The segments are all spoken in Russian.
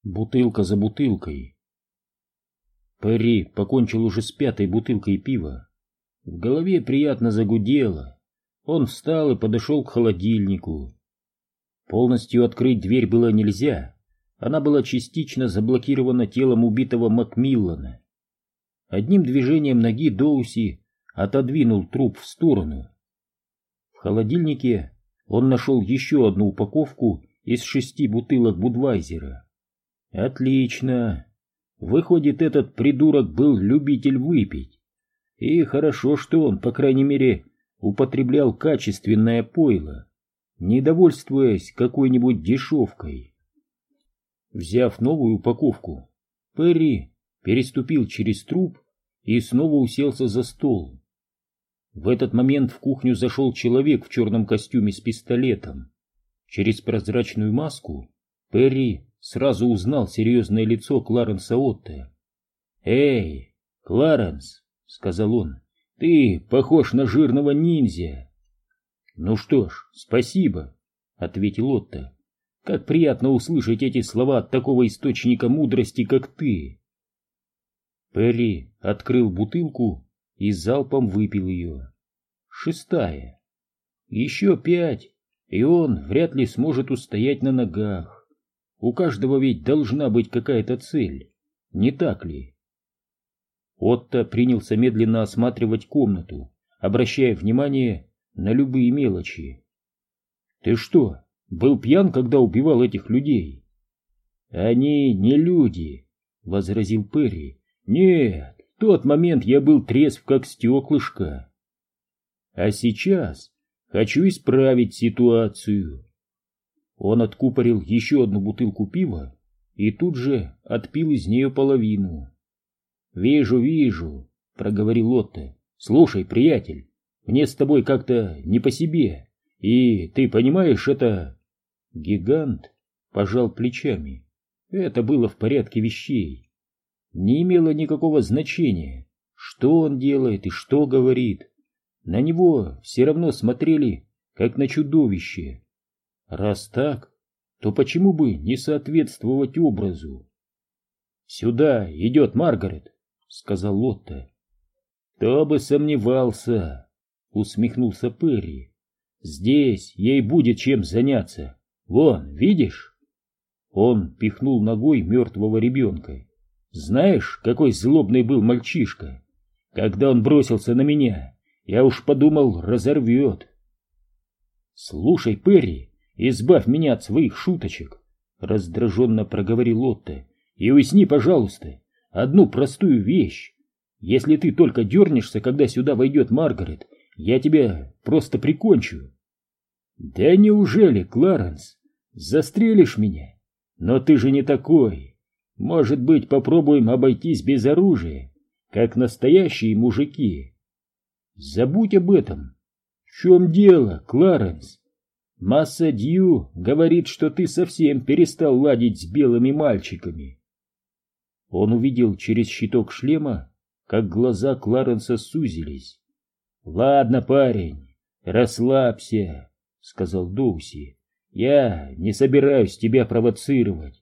бутылка за бутылкой. Перри покончил уже с пятой бутылкой пива. В голове приятно загудело. Он встал и подошел к холодильнику. Полностью открыть дверь было нельзя. Она была частично заблокирована телом убитого Макмиллана. Одним движением ноги Доуси отодвинул труп в сторону. В холодильнике он нашел еще одну упаковку из 6 бутылок Будвайзера. Отлично. Выходит, этот придурок был любитель выпить. И хорошо, что он, по крайней мере, употреблял качественное пойло, не довольствуясь какой-нибудь дешевкой. Взяв новую упаковку, Перри переступил через труп и снова уселся за стол. В этот момент в кухню зашел человек в черном костюме с пистолетом. Через прозрачную маску Перри сразу узнал серьезное лицо Кларенса Отто. «Эй, Кларенс!» — сказал он. «Ты похож на жирного ниндзя!» «Ну что ж, спасибо!» — ответил Отто. «Как приятно услышать эти слова от такого источника мудрости, как ты!» Перри открыл бутылку и залпом выпил ее. 6. Еще 5, и он вряд ли сможет устоять на ногах. У каждого ведь должна быть какая-то цель, не так ли? Отто принялся медленно осматривать комнату, обращая внимание на любые мелочи. «Ты что, был пьян, когда убивал этих людей?» «Они не люди», — возразил Перри. «Нет, в тот момент я был трезв, как стеклышко. А сейчас хочу исправить ситуацию». Он откупорил еще одну бутылку пива и тут же отпил из нее половину. «Вижу», — проговорил Отто. «Слушай, приятель, мне с тобой как-то не по себе, и, ты понимаешь, это...» Гигант пожал плечами. Это было в порядке вещей. Не имело никакого значения, что он делает и что говорит. На него все равно смотрели, как на чудовище. Раз так, то почему бы не соответствовать образу? «Сюда идет Маргарет», — сказал Отто. «Кто бы сомневался», — усмехнулся Перри. «Здесь ей будет чем заняться. Вон, видишь?» Он пихнул ногой мертвого ребенка. «Знаешь, какой злобный был мальчишка? Когда он бросился на меня, я уж подумал, разорвет». «Слушай, Перри, избавь меня от своих шуточек», — раздраженно проговорил Отто. «И усни, пожалуйста, одну простую вещь. Если ты только дернешься, когда сюда войдет Маргарет, я тебя просто прикончу». «Да неужели, Кларенс? Застрелишь меня? Но ты же не такой. Может быть, попробуем обойтись без оружия, как настоящие мужики?» «Забудь об этом». «В чем дело, Кларенс? Масса Дью говорит, что ты совсем перестал ладить с белыми мальчиками». Он увидел через щиток шлема, как глаза Кларенса сузились. «Ладно, парень, расслабься», — сказал Доуси. «Я не собираюсь тебя провоцировать».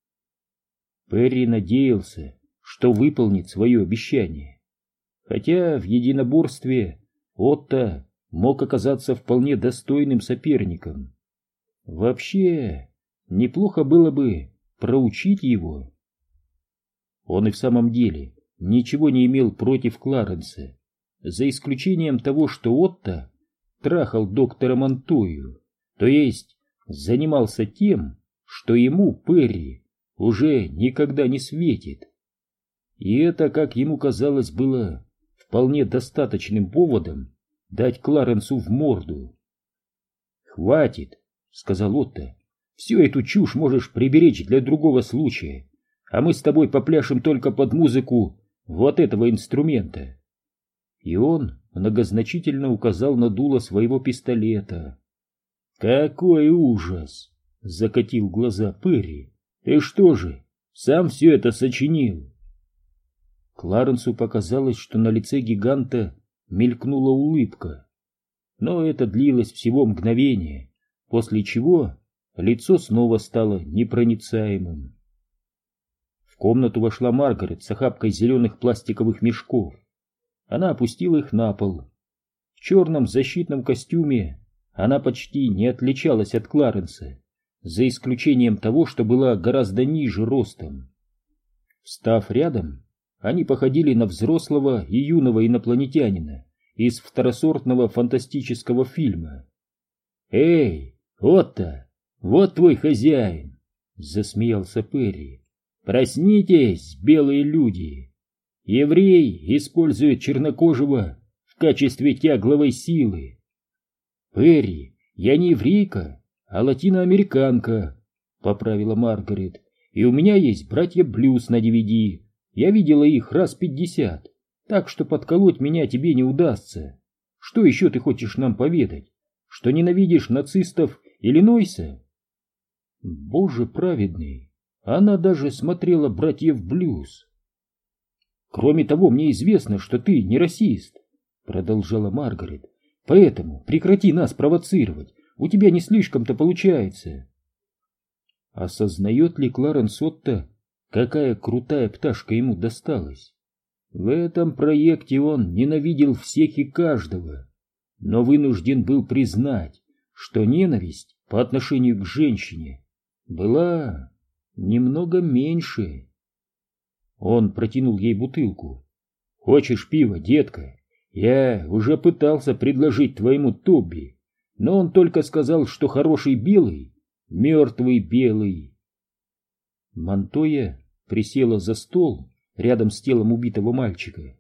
Перри надеялся, что выполнит свое обещание. Хотя в единоборстве Отто мог оказаться вполне достойным соперником. Вообще, неплохо было бы проучить его. Он и в самом деле ничего не имел против Кларенса, за исключением того, что Отто трахал доктора Монтою, то есть занимался тем, что ему, Перри, уже никогда не светит. И это, как ему казалось, было вполне достаточным поводом дать Кларенсу в морду. «Хватит», — сказал Отто, — «всю эту чушь можешь приберечь для другого случая, а мы с тобой попляшем только под музыку вот этого инструмента». И он многозначительно указал на дуло своего пистолета. «Какой ужас!» — закатил глаза Перри. «Ты что же, сам все это сочинил?» Кларенсу показалось, что на лице гиганта мелькнула улыбка. Но это длилось всего мгновение, после чего лицо снова стало непроницаемым. В комнату вошла Маргарет с охапкой зеленых пластиковых мешков. Она опустила их на пол. В черном защитном костюме она почти не отличалась от Кларенса, за исключением того, что была гораздо ниже ростом. Встав рядом, они походили на взрослого и юного инопланетянина из второсортного фантастического фильма. «Эй, Отто, вот твой хозяин!» — засмеялся Перри. «Проснитесь, белые люди! Еврей использует чернокожего в качестве тягловой силы!» «Перри, я не еврейка, а латиноамериканка», — поправила Маргарет. «И у меня есть братья Блюз на DVD. Я видела их раз 50, так что подколоть меня тебе не удастся. Что еще ты хочешь нам поведать? Что ненавидишь нацистов Иллинойса?» Боже праведный, она даже смотрела братьев Блюз. «Кроме того, мне известно, что ты не расист», — продолжала Маргарет. «Поэтому прекрати нас провоцировать, у тебя не слишком-то получается». Осознает ли Кларенс Отто, какая крутая пташка ему досталась? В этом проекте он ненавидел всех и каждого, но вынужден был признать, что ненависть по отношению к женщине была немного меньше. Он протянул ей бутылку. «Хочешь пива, детка? Я уже пытался предложить твоему Тобби, но он только сказал, что хороший белый, мертвый белый». Монтоя присела за стол рядом с телом убитого мальчика.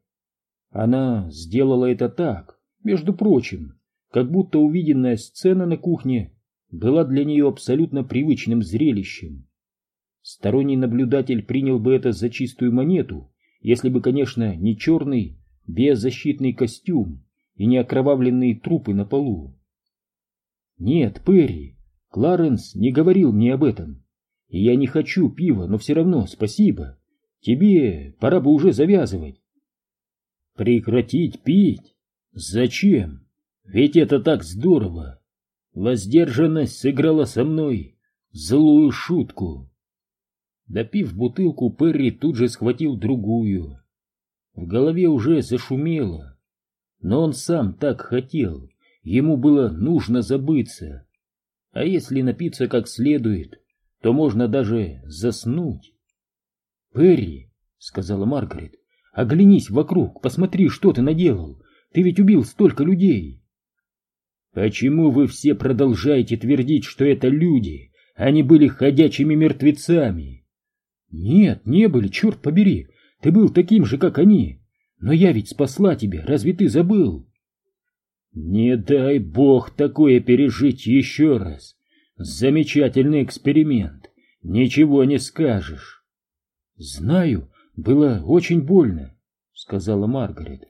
Она сделала это так, между прочим, как будто увиденная сцена на кухне была для нее абсолютно привычным зрелищем. Сторонний наблюдатель принял бы это за чистую монету, если бы, конечно, не черный беззащитный костюм и не окровавленные трупы на полу. «Нет, Перри, Кларенс не говорил мне об этом. И я не хочу пива, но все равно спасибо. Тебе пора бы уже завязывать». «Прекратить пить? Зачем? Ведь это так здорово. Воздержанность сыграла со мной злую шутку». Допив бутылку, Перри тут же схватил другую. В голове уже зашумело. Но он сам так хотел. Ему было нужно забыться. А если напиться как следует, то можно даже заснуть. «Перри», — сказала Маргарет, — «оглянись вокруг, посмотри, что ты наделал. Ты ведь убил столько людей». «Почему вы все продолжаете твердить, что это люди? Они были ходячими мертвецами». «Нет, не были, черт побери. Ты был таким же, как они. Но я ведь спасла тебя, разве ты забыл?» «Не дай бог такое пережить еще раз. Замечательный эксперимент. Ничего не скажешь». «Знаю, было очень больно», — сказала Маргарет.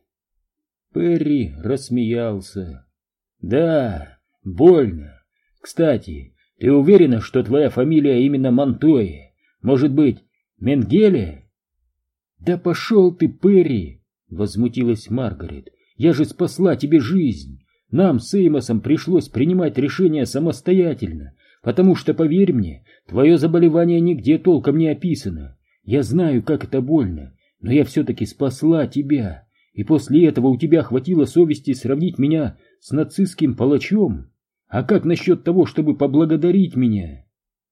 Перри рассмеялся. «Да, больно. Кстати, ты уверена, что твоя фамилия именно Монтоя? Может быть, Менгеле?» «Да пошел ты, Перри!» — возмутилась Маргарет. «Я же спасла тебе жизнь. Нам с Эймосом пришлось принимать решение самостоятельно, потому что, поверь мне, твое заболевание нигде толком не описано. Я знаю, как это больно, но я все-таки спасла тебя, и после этого у тебя хватило совести сравнить меня с нацистским палачом. А как насчет того, чтобы поблагодарить меня?»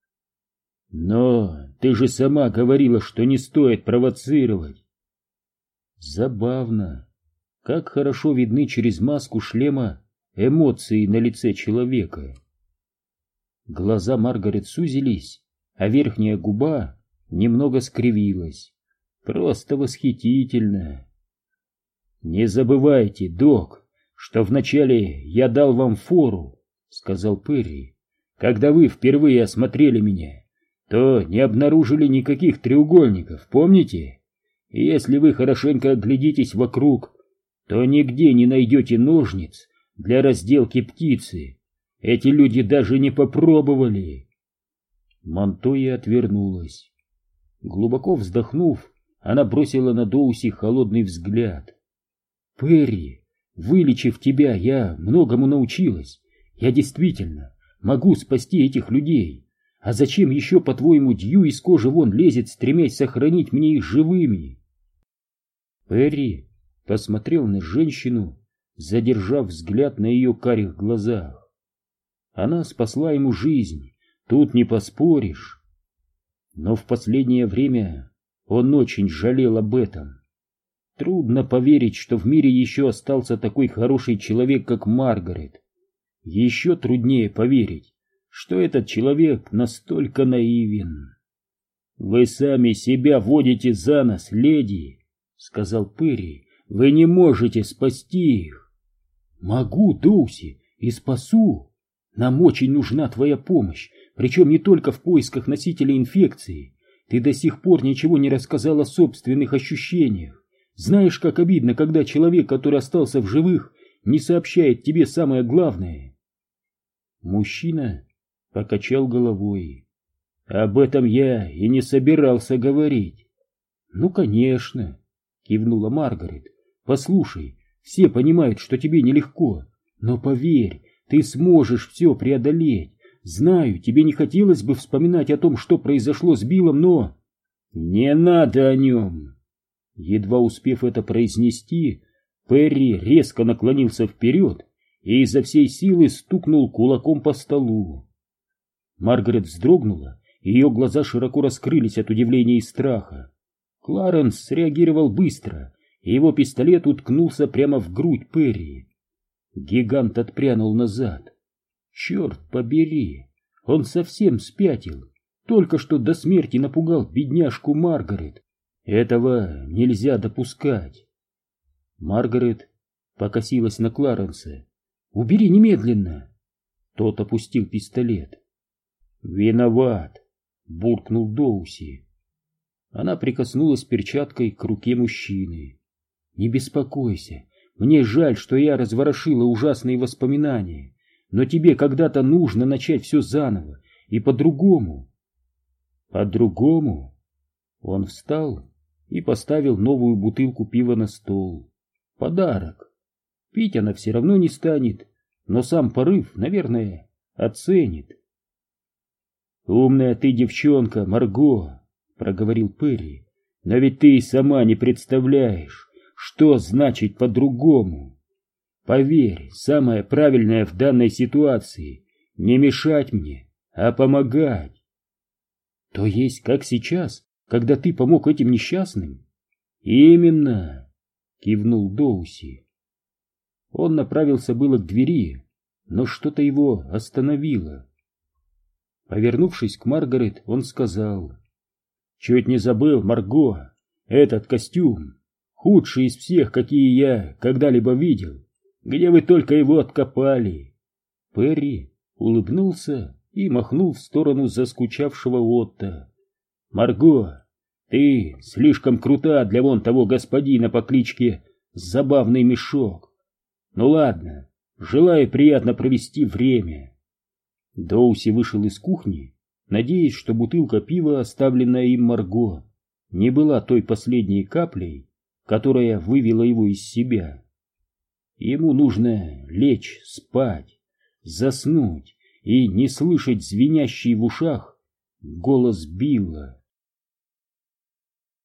«Но ты же сама говорила, что не стоит провоцировать». Забавно, как хорошо видны через маску шлема эмоции на лице человека. Глаза Маргарет сузились, а верхняя губа немного скривилась. Просто восхитительно. «Не забывайте, док, что вначале я дал вам фору», — сказал Перри. «Когда вы впервые осмотрели меня, то не обнаружили никаких треугольников, помните? И если вы хорошенько оглядитесь вокруг, то нигде не найдете ножниц для разделки птицы. Эти люди даже не попробовали». Монтоя отвернулась. Глубоко вздохнув, она бросила на Доуси холодный взгляд. «Перри, вылечив тебя, я многому научилась. Я действительно могу спасти этих людей. А зачем еще, по-твоему, Дью из кожи вон лезет, стремясь сохранить мне их живыми? Перри посмотрел на женщину, задержав взгляд на ее карих глазах. Она спасла ему жизнь, тут не поспоришь. Но в последнее время он очень жалел об этом. Трудно поверить, что в мире еще остался такой хороший человек, как Маргарет. Еще труднее поверить, что этот человек настолько наивен. «Вы сами себя водите за нос, леди», — сказал Перри. «Вы не можете спасти их». «Могу, Доуси, и спасу. Нам очень нужна твоя помощь, причем не только в поисках носителя инфекции. Ты до сих пор ничего не рассказал о собственных ощущениях. Знаешь, как обидно, когда человек, который остался в живых, не сообщает тебе самое главное». Мужчина покачал головой. «Об этом я и не собирался говорить». «Ну, конечно», — кивнула Маргарет. «Послушай, все понимают, что тебе нелегко, но поверь, ты сможешь все преодолеть. Знаю, тебе не хотелось бы вспоминать о том, что произошло с Биллом, но...» «Не надо о нем!» Едва успев это произнести, Перри резко наклонился вперед и изо всей силы стукнул кулаком по столу. Маргарет вздрогнула, и ее глаза широко раскрылись от удивления и страха. Кларенс среагировал быстро, и его пистолет уткнулся прямо в грудь Перри. Гигант отпрянул назад. Черт побери, он совсем спятил, только что до смерти напугал бедняжку Маргарет. Этого нельзя допускать. Маргарет покосилась на Кларенса. «Убери немедленно!» Тот опустил пистолет. «Виноват!» — буркнул Доуси. Она прикоснулась перчаткой к руке мужчины. «Не беспокойся, мне жаль, что я разворошила ужасные воспоминания, но тебе когда-то нужно начать все заново и по-другому». «По-другому?» Он встал и поставил новую бутылку пива на стол. Подарок. Пить она все равно не станет, но сам порыв, наверное, оценит. «Умная ты девчонка, Марго», — проговорил Перри, — «но ведь ты и сама не представляешь, что значит по-другому. Поверь, самое правильное в данной ситуации — не мешать мне, а помогать». «То есть, как сейчас, когда ты помог этим несчастным?» «Именно», — кивнул Доуси. Он направился было к двери, но что-то его остановило. Повернувшись к Маргарет, он сказал: «Чуть не забыл, Марго, этот костюм худший из всех, какие я когда-либо видел. Где вы только его откопали?» Перри улыбнулся и махнул в сторону заскучавшего Отто. «Марго, ты слишком крута для вон того господина по кличке Забавный Мешок. Ну ладно, желаю приятно провести время». Доуси вышел из кухни, надеясь, что бутылка пива, оставленная им Марго, не была той последней каплей, которая вывела его из себя. Ему нужно лечь спать, заснуть и не слышать звенящий в ушах голос Билла.